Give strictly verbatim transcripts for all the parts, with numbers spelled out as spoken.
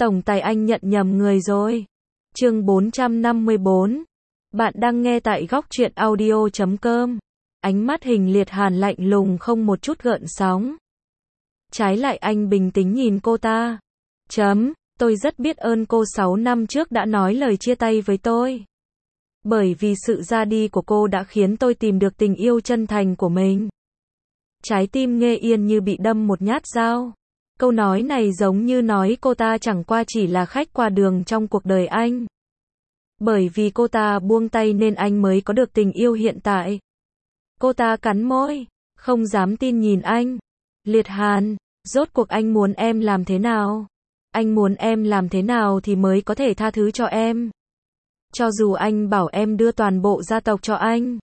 Tổng tài anh nhận nhầm người rồi. Chương bốn trăm năm mươi bốn. Bạn đang nghe tại góc truyện audio chấm com. Ánh mắt Hình Liệt Hàn lạnh lùng không một chút gợn sóng. Trái lại anh bình tĩnh nhìn cô ta. Chấm, tôi rất biết ơn cô sáu năm trước đã nói lời chia tay với tôi. Bởi vì sự ra đi của cô đã khiến tôi tìm được tình yêu chân thành của mình. Trái tim Nghê Yên như bị đâm một nhát dao. Câu nói này giống như nói cô ta chẳng qua chỉ là khách qua đường trong cuộc đời anh. Bởi vì cô ta buông tay nên anh mới có được tình yêu hiện tại. Cô ta cắn môi, không dám tin nhìn anh. Liệt Hàn, rốt cuộc anh muốn em làm thế nào? Anh muốn em làm thế nào thì mới có thể tha thứ cho em? Cho dù anh bảo em đưa toàn bộ gia tộc cho anh,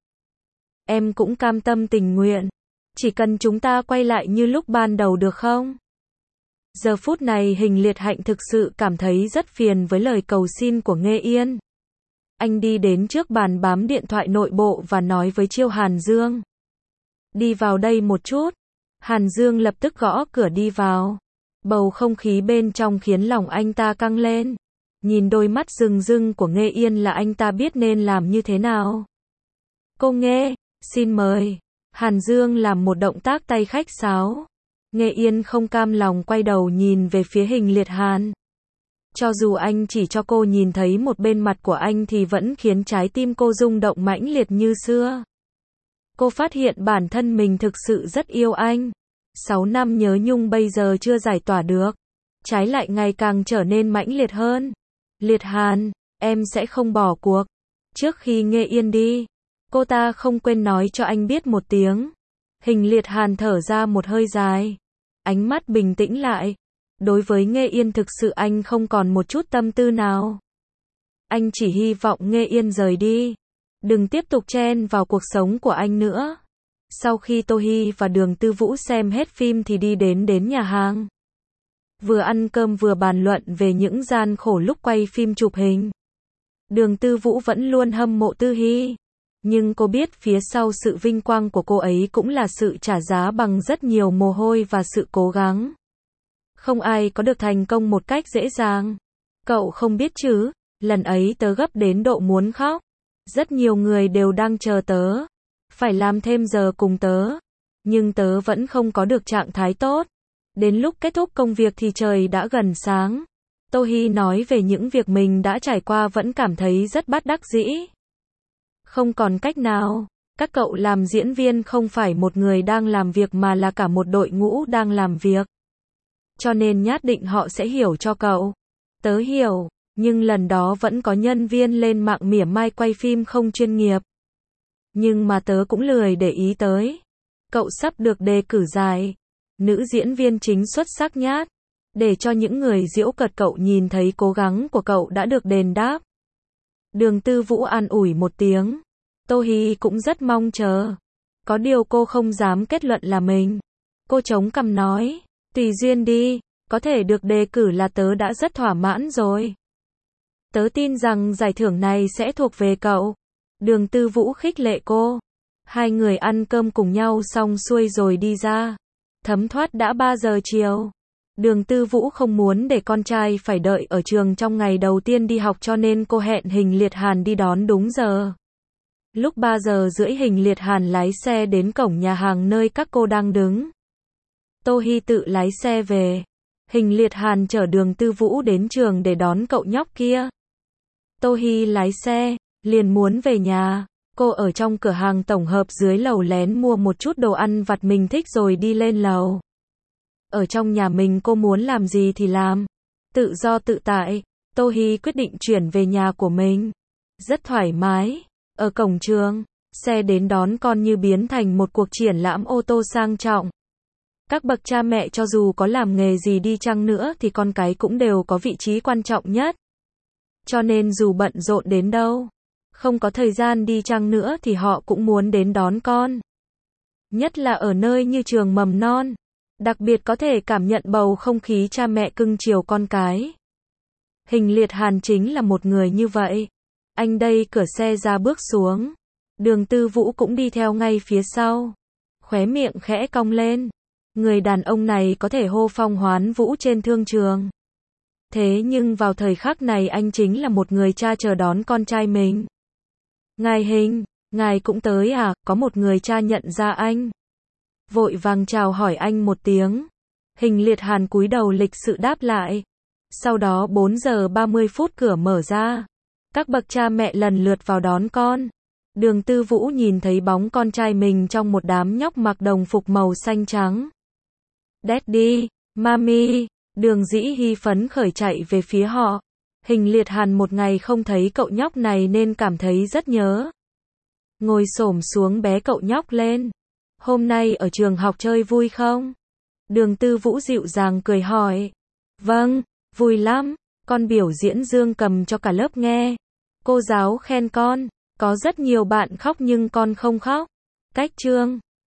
em cũng cam tâm tình nguyện. Chỉ cần chúng ta quay lại như lúc ban đầu được không? Giờ phút này Hình Liệt Hạnh thực sự cảm thấy rất phiền với lời cầu xin của Nghê Yên. Anh đi đến trước bàn bám điện thoại nội bộ và nói với Chiêu Hàn Dương. Đi vào đây một chút. Hàn Dương lập tức gõ cửa đi vào. Bầu không khí bên trong khiến lòng anh ta căng lên. Nhìn đôi mắt rừng rưng của Nghê Yên là anh ta biết nên làm như thế nào. Cô Nghê, xin mời. Hàn Dương làm một động tác tay khách sáo. Nghê Yên không cam lòng quay đầu nhìn về phía Hình Liệt Hàn. Cho dù anh chỉ cho cô nhìn thấy một bên mặt của anh thì vẫn khiến trái tim cô rung động mãnh liệt như xưa. Cô phát hiện bản thân mình thực sự rất yêu anh. Sáu năm nhớ nhung bây giờ chưa giải tỏa được. Trái lại ngày càng trở nên mãnh liệt hơn. Liệt Hàn, em sẽ không bỏ cuộc. Trước khi Nghê Yên đi, cô ta không quên nói cho anh biết một tiếng. Hình Liệt Hàn thở ra một hơi dài. Ánh mắt bình tĩnh lại. Đối với Nghê Yên thực sự anh không còn một chút tâm tư nào. Anh chỉ hy vọng Nghê Yên rời đi. Đừng tiếp tục chen vào cuộc sống của anh nữa. Sau khi Tô Hy và Đường Tư Vũ xem hết phim thì đi đến đến nhà hàng. Vừa ăn cơm vừa bàn luận về những gian khổ lúc quay phim chụp hình. Đường Tư Vũ vẫn luôn hâm mộ Tư Hy. Nhưng cô biết phía sau sự vinh quang của cô ấy cũng là sự trả giá bằng rất nhiều mồ hôi và sự cố gắng. Không ai có được thành công một cách dễ dàng. Cậu không biết chứ, lần ấy tớ gấp đến độ muốn khóc. Rất nhiều người đều đang chờ tớ. Phải làm thêm giờ cùng tớ. Nhưng tớ vẫn không có được trạng thái tốt. Đến lúc kết thúc công việc thì trời đã gần sáng. Tô Hy nói về những việc mình đã trải qua vẫn cảm thấy rất bất đắc dĩ. Không còn cách nào. Các cậu làm diễn viên không phải một người đang làm việc mà là cả một đội ngũ đang làm việc. Cho nên nhất định họ sẽ hiểu cho cậu. Tớ hiểu, nhưng lần đó vẫn có nhân viên lên mạng mỉa mai quay phim không chuyên nghiệp. Nhưng mà tớ cũng lười để ý tới. Cậu sắp được đề cử giải nữ diễn viên chính xuất sắc nhất. Để cho những người giễu cợt cậu nhìn thấy cố gắng của cậu đã được đền đáp. Đường Tư Vũ an ủi một tiếng. Tô Hy cũng rất mong chờ. Có điều cô không dám kết luận là mình. Cô chống cằm nói. Tùy duyên đi, có thể được đề cử là tớ đã rất thỏa mãn rồi. Tớ tin rằng giải thưởng này sẽ thuộc về cậu. Đường Tư Vũ khích lệ cô. Hai người ăn cơm cùng nhau xong xuôi rồi đi ra. Thấm thoát đã ba giờ chiều. Đường Tư Vũ không muốn để con trai phải đợi ở trường trong ngày đầu tiên đi học cho nên cô hẹn Hình Liệt Hàn đi đón đúng giờ. Lúc ba giờ rưỡi Hình Liệt Hàn lái xe đến cổng nhà hàng nơi các cô đang đứng. Tô Hy tự lái xe về. Hình Liệt Hàn chở Đường Tư Vũ đến trường để đón cậu nhóc kia. Tô Hy lái xe, liền muốn về nhà. Cô ở trong cửa hàng tổng hợp dưới lầu lén mua một chút đồ ăn vặt mình thích rồi đi lên lầu. Ở trong nhà mình cô muốn làm gì thì làm. Tự do tự tại, Tô Hy quyết định chuyển về nhà của mình. Rất thoải mái. Ở cổng trường, xe đến đón con như biến thành một cuộc triển lãm ô tô sang trọng. Các bậc cha mẹ cho dù có làm nghề gì đi chăng nữa thì con cái cũng đều có vị trí quan trọng nhất. Cho nên dù bận rộn đến đâu, không có thời gian đi chăng nữa thì họ cũng muốn đến đón con. Nhất là ở nơi như trường mầm non. Đặc biệt có thể cảm nhận bầu không khí cha mẹ cưng chiều con cái. Hình Liệt Hàn chính là một người như vậy. Anh đẩy cửa xe ra bước xuống. Đường Tư Vũ cũng đi theo ngay phía sau. Khóe miệng khẽ cong lên. Người đàn ông này có thể hô phong hoán vũ trên thương trường. Thế nhưng vào thời khắc này anh chính là một người cha chờ đón con trai mình. Ngài Hình, ngài cũng tới à, có một người cha nhận ra anh. Vội vàng chào hỏi anh một tiếng. Hình Liệt Hàn cúi đầu lịch sự đáp lại. Sau đó bốn giờ ba mươi phút cửa mở ra. Các bậc cha mẹ lần lượt vào đón con. Đường Tư Vũ nhìn thấy bóng con trai mình trong một đám nhóc mặc đồng phục màu xanh trắng. Daddy, Mami, Đường Dĩ Hi phấn khởi chạy về phía họ. Hình Liệt Hàn một ngày không thấy cậu nhóc này nên cảm thấy rất nhớ. Ngồi xổm xuống bế cậu nhóc lên. Hôm nay ở trường học chơi vui không? Đường Tư Vũ dịu dàng cười hỏi. Vâng, vui lắm, con biểu diễn dương cầm cho cả lớp nghe. Cô giáo khen con, có rất nhiều bạn khóc nhưng con không khóc. Cách chương